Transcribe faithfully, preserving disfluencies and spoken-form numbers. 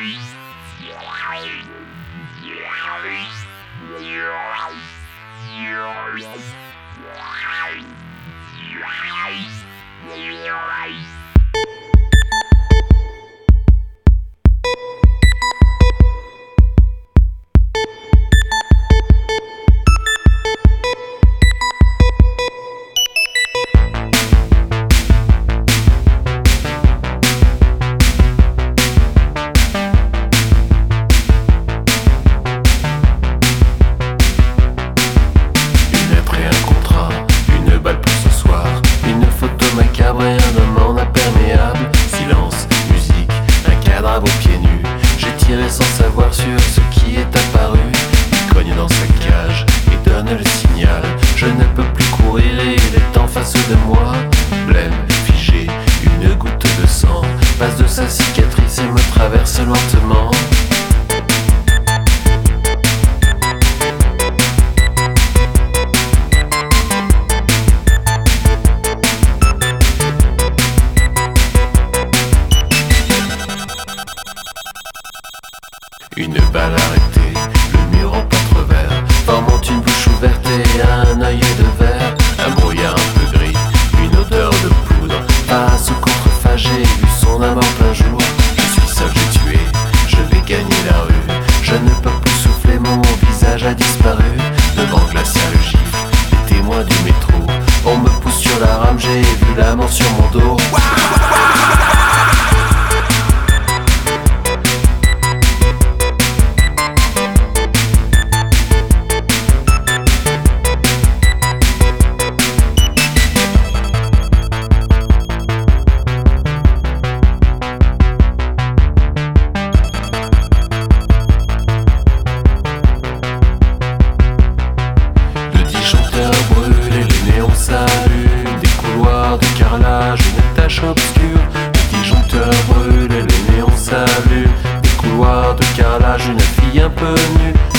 Macabre et un homme en imperméable. Silence, musique, un cadavre aux pieds nus. J'ai tiré sans savoir sur ce qui est apparu. Il cogne dans sa cage et donne le signal. Je ne peux plus courir et il est en face de moi. Blême, figé, une goutte de sang passe de sa cicatrice et me traverse lentement. Une balle arrêtée, le mur en contre-vert, formant une bouche ouverte et un œil de verre. Un brouillard un peu gris, une odeur de poudre, passe au contrephage, j'ai vu son âme en plein jour. Je suis seul, j'ai tué, je vais gagner la rue. Je ne peux plus souffler, mon visage a disparu. Devant glacial le gifle, les témoins du métro. On me pousse sur la rame, j'ai vu la mort sur mon dos. Des couloirs de carrelage, une tache obscure. Le disjoncteur brûle et les néons s'allument. Des couloirs de carrelage, une fille un peu nue.